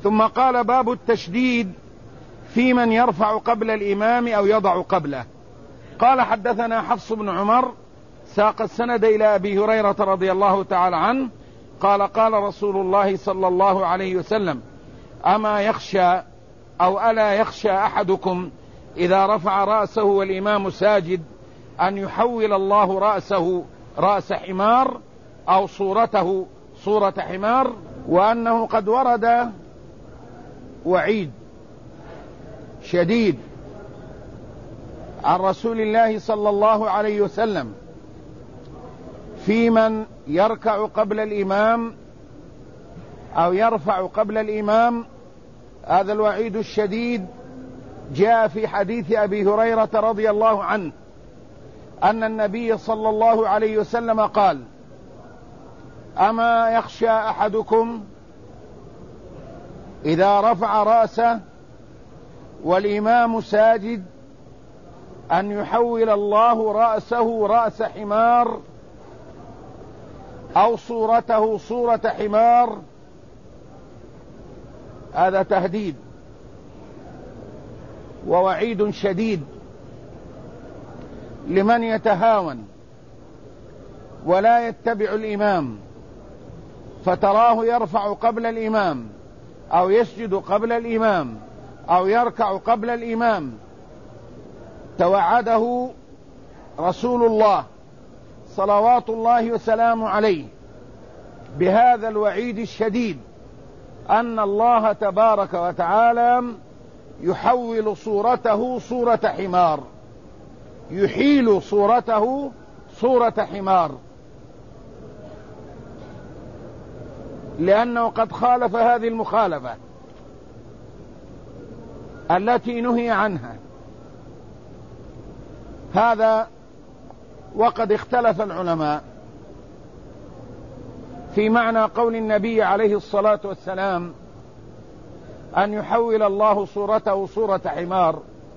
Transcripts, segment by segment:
ثم قال: باب التشديد في من يرفع قبل الإمام أو يضع قبله. قال: حدثنا حفص بن عمر ساق السند إلى أبي هريرة رضي الله تعالى عنه قال: قال رسول الله صلى الله عليه وسلم: أما يخشى أو ألا يخشى أحدكم إذا رفع رأسه والإمام ساجد أن يحول الله رأسه رأس حمار أو صورته صورة حمار؟ وأنه قد ورد وعيد شديد عن رسول الله صلى الله عليه وسلم في من يركع قبل الإمام أو يرفع قبل الإمام. هذا الوعيد الشديد جاء في حديث أبي هريرة رضي الله عنه أن النبي صلى الله عليه وسلم قال: أما يخشى أحدكم إذا رفع رأسه والإمام ساجد أن يحول الله رأسه رأس حمار أو صورته صورة حمار؟ هذا تهديد ووعيد شديد لمن يتهاون ولا يتبع الإمام، فتراه يرفع قبل الإمام أو يسجد قبل الإمام أو يركع قبل الإمام. توعده رسول الله صلوات الله وسلامه عليه بهذا الوعيد الشديد، أن الله تبارك وتعالى يحول صورته صورة حمار، يحيل صورته صورة حمار، لأنه قد خالف هذه المخالفة التي نهي عنها. هذا وقد اختلف العلماء في معنى قول النبي عليه الصلاة والسلام أن يحول الله صورته صورة حمار.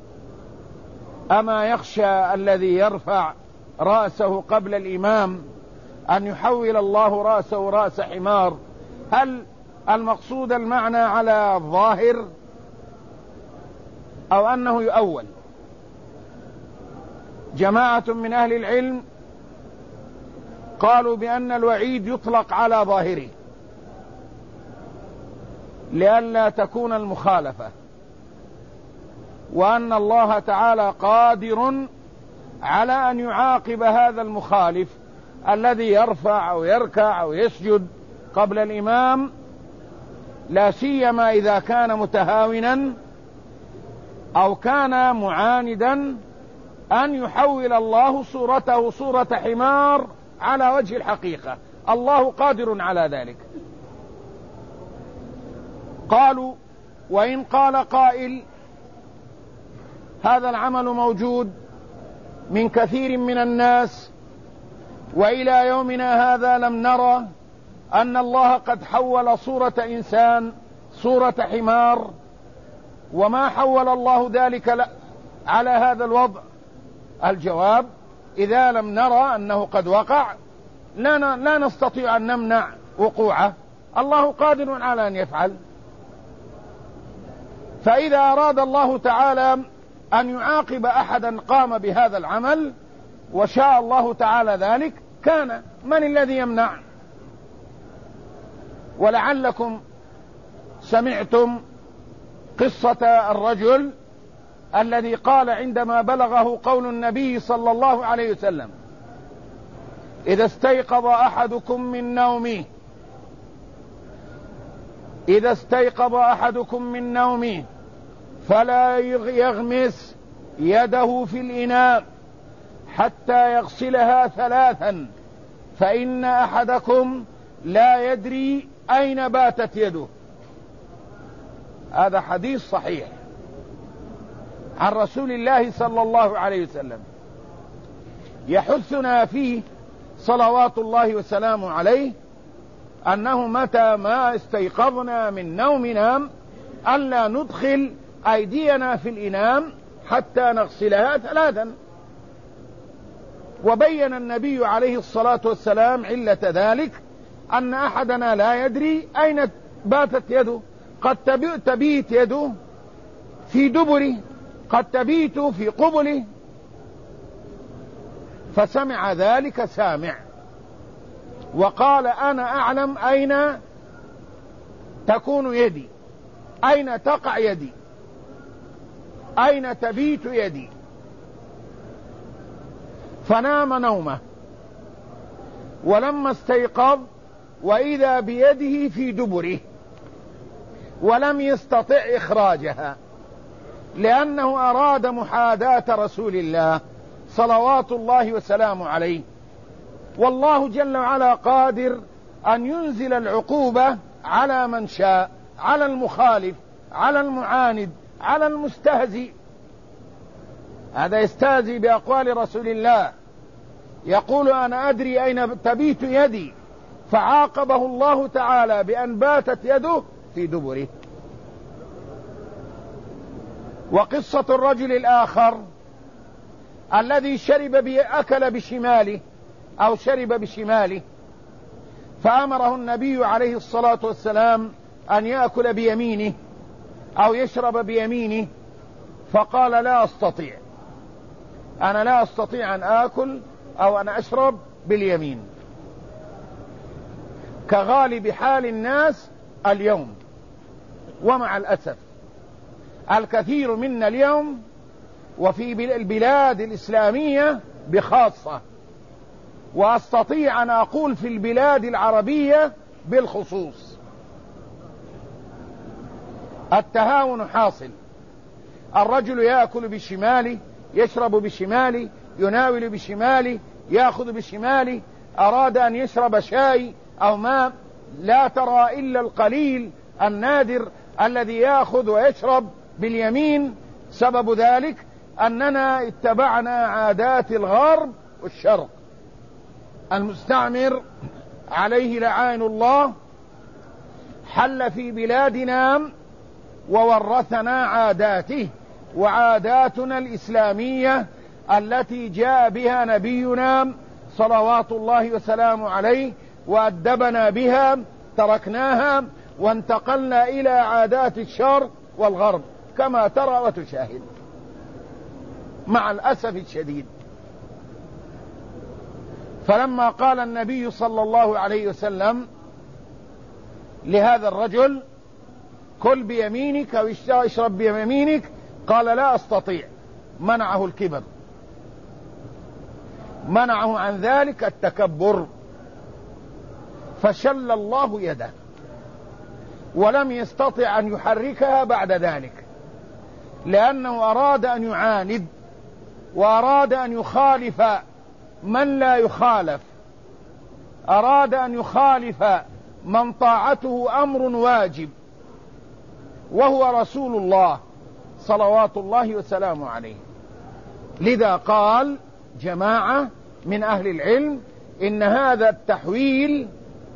أما يخشى الذي يرفع رأسه قبل الإمام أن يحول الله رأسه رأس حمار؟ هل المقصود المعنى على الظاهر أو أنه يؤول؟ جماعة من أهل العلم قالوا بأن الوعيد يطلق على ظاهره لئلا تكون المخالفة، وأن الله تعالى قادر على أن يعاقب هذا المخالف الذي يرفع أو يركع أو يسجد قبل الإمام، لا سيما إذا كان متهاونا أو كان معاندا، أن يحول الله صورته صورة حمار على وجه الحقيقة. الله قادر على ذلك. قالوا: وإن قال قائل هذا العمل موجود من كثير من الناس وإلى يومنا هذا لم نرى أن الله قد حول صورة إنسان صورة حمار، وما حول الله ذلك على هذا الوضع. الجواب: إذا لم نرى أنه قد وقع لا نستطيع أن نمنع وقوعه، الله قادر على أن يفعل. فإذا أراد الله تعالى أن يعاقب أحدا قام بهذا العمل وشاء الله تعالى ذلك كان، من الذي يمنع؟ ولعلكم سمعتم قصة الرجل الذي قال عندما بلغه قول النبي صلى الله عليه وسلم: إذا استيقظ أحدكم من نومه فلا يغمس يده في الإناء حتى يغسلها 3، فإن أحدكم لا يدري أين باتت يده. هذا حديث صحيح عن رسول الله صلى الله عليه وسلم يحثنا فيه صلوات الله وسلامه عليه أنه متى ما استيقظنا من نومنا ألا ندخل أيدينا في الإناء حتى نغسلها 3. وبين النبي عليه الصلاة والسلام علة ذلك أن أحدنا لا يدري أين باتت يده، قد تبيت يده في دبره، قد تبيت في قبله. فسمع ذلك سامع وقال أنا أعلم أين تكون يدي، أين تقع يدي، أين تبيت يدي. فنام نومه، ولما استيقظ وإذا بيده في دبره، ولم يستطع إخراجها لأنه أراد محاذاة رسول الله صلوات الله وسلامه عليه. والله جل وعلا قادر أن ينزل العقوبة على من شاء، على المخالف، على المعاند، على المستهزئ. هذا يستهزئ بأقوال رسول الله، يقول أنا أدري أين تبيت يدي، فعاقبه الله تعالى بأن باتت يده في دبره. وقصة الرجل الآخر الذي أكل بشماله أو شرب بشماله، فأمره النبي عليه الصلاة والسلام أن يأكل بيمينه أو يشرب بيمينه، فقال لا أستطيع، أنا لا أستطيع أن آكل أو أن أشرب باليمين، كغالب حال الناس اليوم. ومع الأسف الكثير منا اليوم وفي البلاد الإسلامية بخاصة، وأستطيع أن أقول في البلاد العربية بالخصوص، التهاون حاصل. الرجل يأكل بشماله، يشرب بشماله، يناول بشماله، يأخذ بشماله. أراد أن يشرب شاي أو ماء، لا ترى إلا القليل النادر الذي يأخذ ويشرب باليمين. سبب ذلك أننا اتبعنا عادات الغرب والشرق. المستعمر عليه لعائن الله حل في بلادنا وورثنا عاداته، وعاداتنا الإسلامية التي جاء بها نبينا صلوات الله وسلامه عليه وأدبنا بها تركناها وانتقلنا إلى عادات الشرق والغرب كما ترى وتشاهد مع الأسف الشديد. فلما قال النبي صلى الله عليه وسلم لهذا الرجل كل بيمينك أو اشرب بيمينك، قال لا أستطيع، منعه الكبر، منعه عن ذلك التكبر، فشل الله يده ولم يستطع أن يحركها بعد ذلك، لأنه أراد أن يعاند وأراد أن يخالف من لا يخالف، أراد أن يخالف من طاعته أمر واجب وهو رسول الله صلوات الله وسلامه عليه. لذا قال جماعة من أهل العلم إن هذا التحويل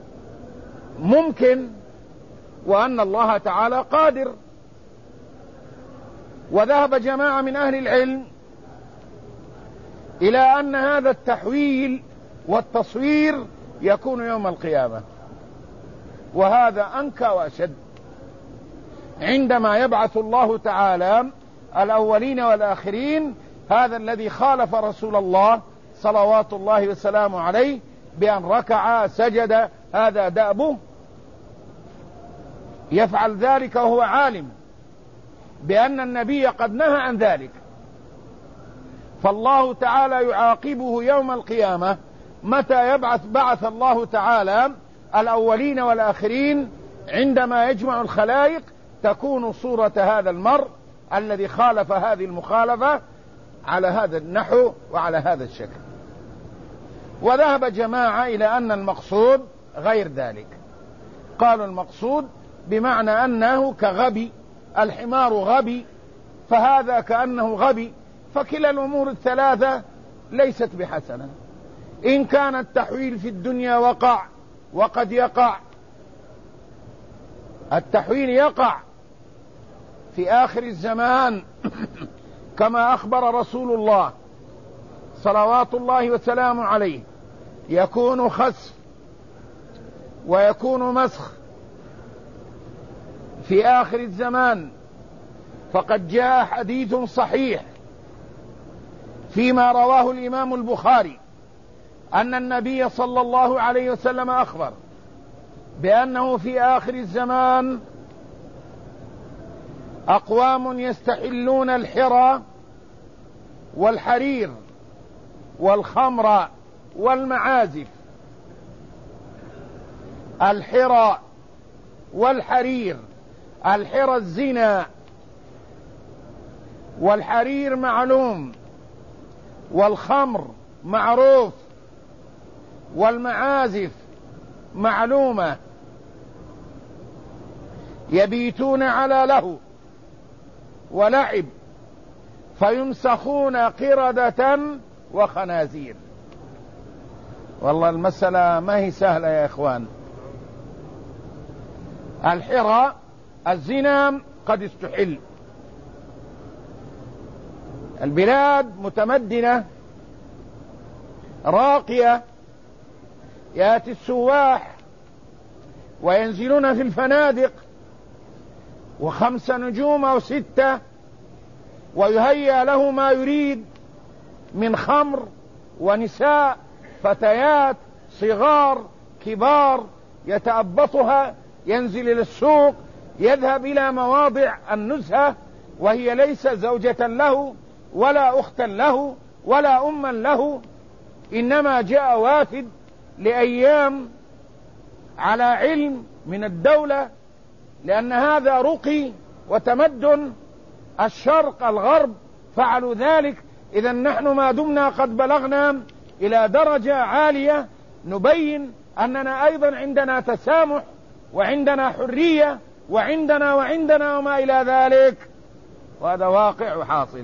ممكن وأن الله تعالى قادر. وذهب جماعة من أهل العلم إلى أن هذا التحويل والتصوير يكون يوم القيامة، وهذا أنكى وأشد، عندما يبعث الله تعالى الأولين والآخرين. هذا الذي خالف رسول الله صلوات الله وسلامه عليه بأن ركع سجد، هذا دأبه، يفعل ذلك وهو عالم بأن النبي قد نهى عن ذلك، فالله تعالى يعاقبه يوم القيامة. متى بعث الله تعالى الأولين والآخرين؟ عندما يجمع الخلائق تكون صورة هذا المرء الذي خالف هذه المخالفة على هذا النحو وعلى هذا الشكل. وذهب جماعة إلى أن المقصود غير ذلك، قالوا المقصود بمعنى أنه كغبي، الحمار غبي، فهذا كأنه غبي. فكلا الأمور الثلاثة ليست بحسنة. إن كان التحويل في الدنيا وقع وقد يقع، التحويل يقع في آخر الزمان كما أخبر رسول الله صلوات الله وسلامه عليه، يكون خسف ويكون مسخ في آخر الزمان، فقد جاء حديث صحيح فيما رواه الإمام البخاري أن النبي صلى الله عليه وسلم أخبر بأنه في آخر الزمان أقوام يستحلون الحرى والحرير والخمر والمعازف. الحرى والحرير، الحرى الزنا، والحرير معلوم، والخمر معروف، والمعازف معلومة. يبيتون على لهو ولعب فيمسخون قردة وخنازير. والله المسألة ما هي سهلة يا إخوان. الحرى الزنا قد استحل، البلاد متمدنة راقية، يأتي السواح وينزلون في الفنادق و5 نجوم أو 6، ويهيأ له ما يريد من خمر ونساء، فتيات صغار كبار، يتأبطها، ينزل إلى السوق، يذهب إلى مواضع النزهة وهي ليس زوجة له ولا أختا له ولا أما له، إنما جاء وافد لأيام على علم من الدولة، لأن هذا رقي وتمدن. الشرق الغرب فعلوا ذلك. إذا نحن ما دمنا قد بلغنا إلى درجة عالية نبين أننا أيضا عندنا تسامح وعندنا حرية وعندنا وما إلى ذلك، وهذا واقع وحاصل.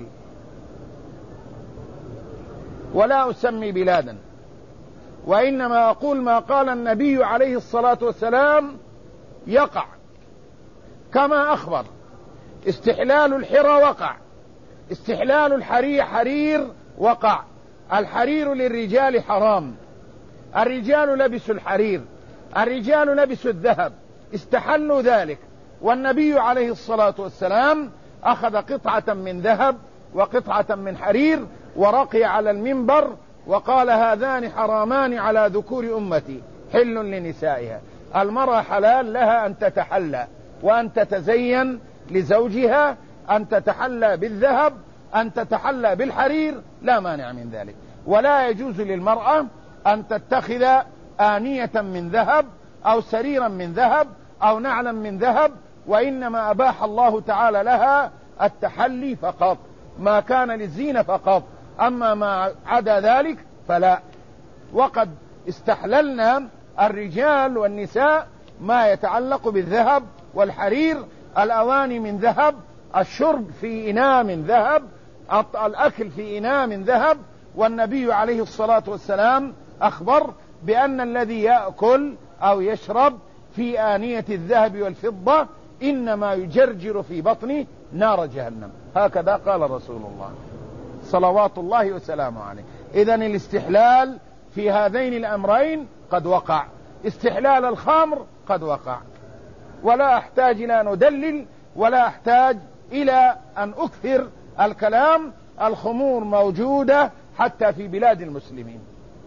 ولا أسمي بلادا، وإنما أقول ما قال النبي عليه الصلاة والسلام يقع كما أخبر. استحلال الحرى وقع، استحلال الحرير وقع. الحرير للرجال حرام، الرجال لبسوا الحرير، الرجال لبسوا الذهب، استحلوا ذلك. والنبي عليه الصلاة والسلام أخذ قطعة من ذهب وقطعة من حرير ورقي على المنبر وقال: هذان حرامان على ذكور أمتي حل لنسائها. المرأة حلال لها أن تتحلى وأن تتزين لزوجها، أن تتحلى بالذهب، أن تتحلى بالحرير، لا مانع من ذلك. ولا يجوز للمرأة أن تتخذ آنية من ذهب أو سريرا من ذهب أو نعلا من ذهب، وإنما أباح الله تعالى لها التحلي فقط، ما كان للزينة فقط، أما ما عدا ذلك فلا. وقد استحللنا الرجال والنساء ما يتعلق بالذهب والحرير، الأواني من ذهب، الشرب في إناء من ذهب، الأكل في إناء من ذهب. والنبي عليه الصلاة والسلام أخبر بأن الذي يأكل أو يشرب في آنية الذهب والفضة إنما يجرجر في بطنه نار جهنم، هكذا قال رسول الله صلوات الله وسلامه عليه. إذن الاستحلال في هذين الأمرين قد وقع، استحلال الخمر قد وقع، ولا أحتاج إلى أن أدلل ولا أحتاج إلى أن أكثر الكلام. الخمور موجودة حتى في بلاد المسلمين.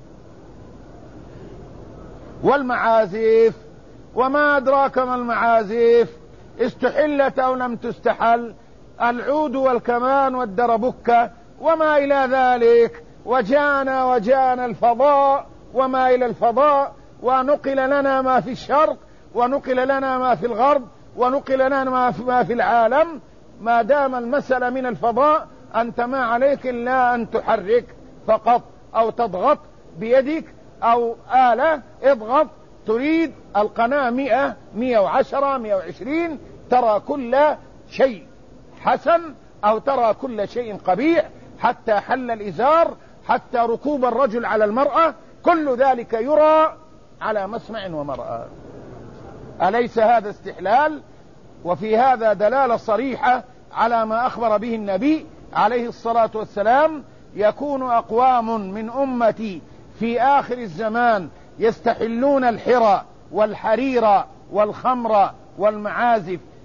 والمعازف، وما أدراك ما المعازف، استحلت أو لم تستحل، العود والكمان والدربكة وما إلى ذلك. وجاءنا الفضاء وما إلى الفضاء، ونقل لنا ما في الشرق ونقل لنا ما في الغرب ونقل لنا ما في العالم. ما دام المسألة من الفضاء أنت ما عليك إلا أن تحرك فقط، أو تضغط بيدك أو آلة، اضغط، تريد القناة 100 110 120، ترى كل شيء حسن أو ترى كل شيء قبيح، حتى حل الإزار، حتى ركوب الرجل على المرأة، كل ذلك يرى على مسمع ومرأة. أليس هذا استحلال؟ وفي هذا دلالة صريحة على ما أخبر به النبي عليه الصلاة والسلام: يكون أقوام من أمتي في آخر الزمان يستحلون الحرى والحرير والخمر والمعازف.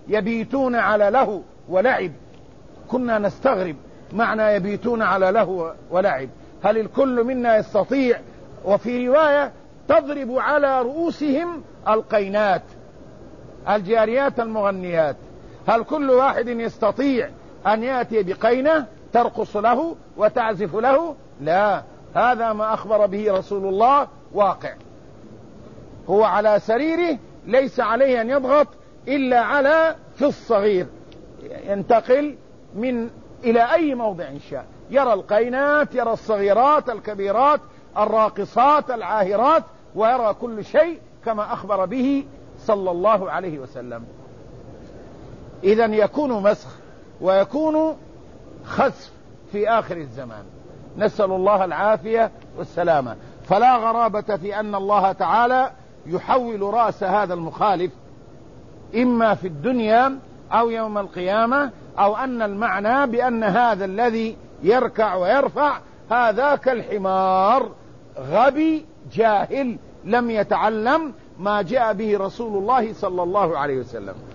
يبيتون على لهو ولعب. كنا نستغرب معنى يبيتون على لهو ولعب، هل الكل منا يستطيع؟ وفي رواية تضرب على رؤوسهم القينات، الجاريات المغنيات، هل كل واحد يستطيع أن يأتي بقينة ترقص له وتعزف له؟ لا، هذا ما أخبر به رسول الله واقع. هو على سريره ليس عليه أن يضغط إلا على في الصغير، ينتقل من إلى أي موضع شاء، يرى القينات، يرى الصغيرات الكبيرات الراقصات العاهرات، ويرى كل شيء كما أخبر به صلى الله عليه وسلم. إذن يكون مسخ ويكون خسف في آخر الزمان، نسأل الله العافية والسلامة. فلا غرابة في أن الله تعالى يحول رأس هذا المخالف إما في الدنيا أو يوم القيامة، أو أن المعنى بأن هذا الذي يركع ويرفع هذا كالحمار غبي جاهل لم يتعلم ما جاء به رسول الله صلى الله عليه وسلم.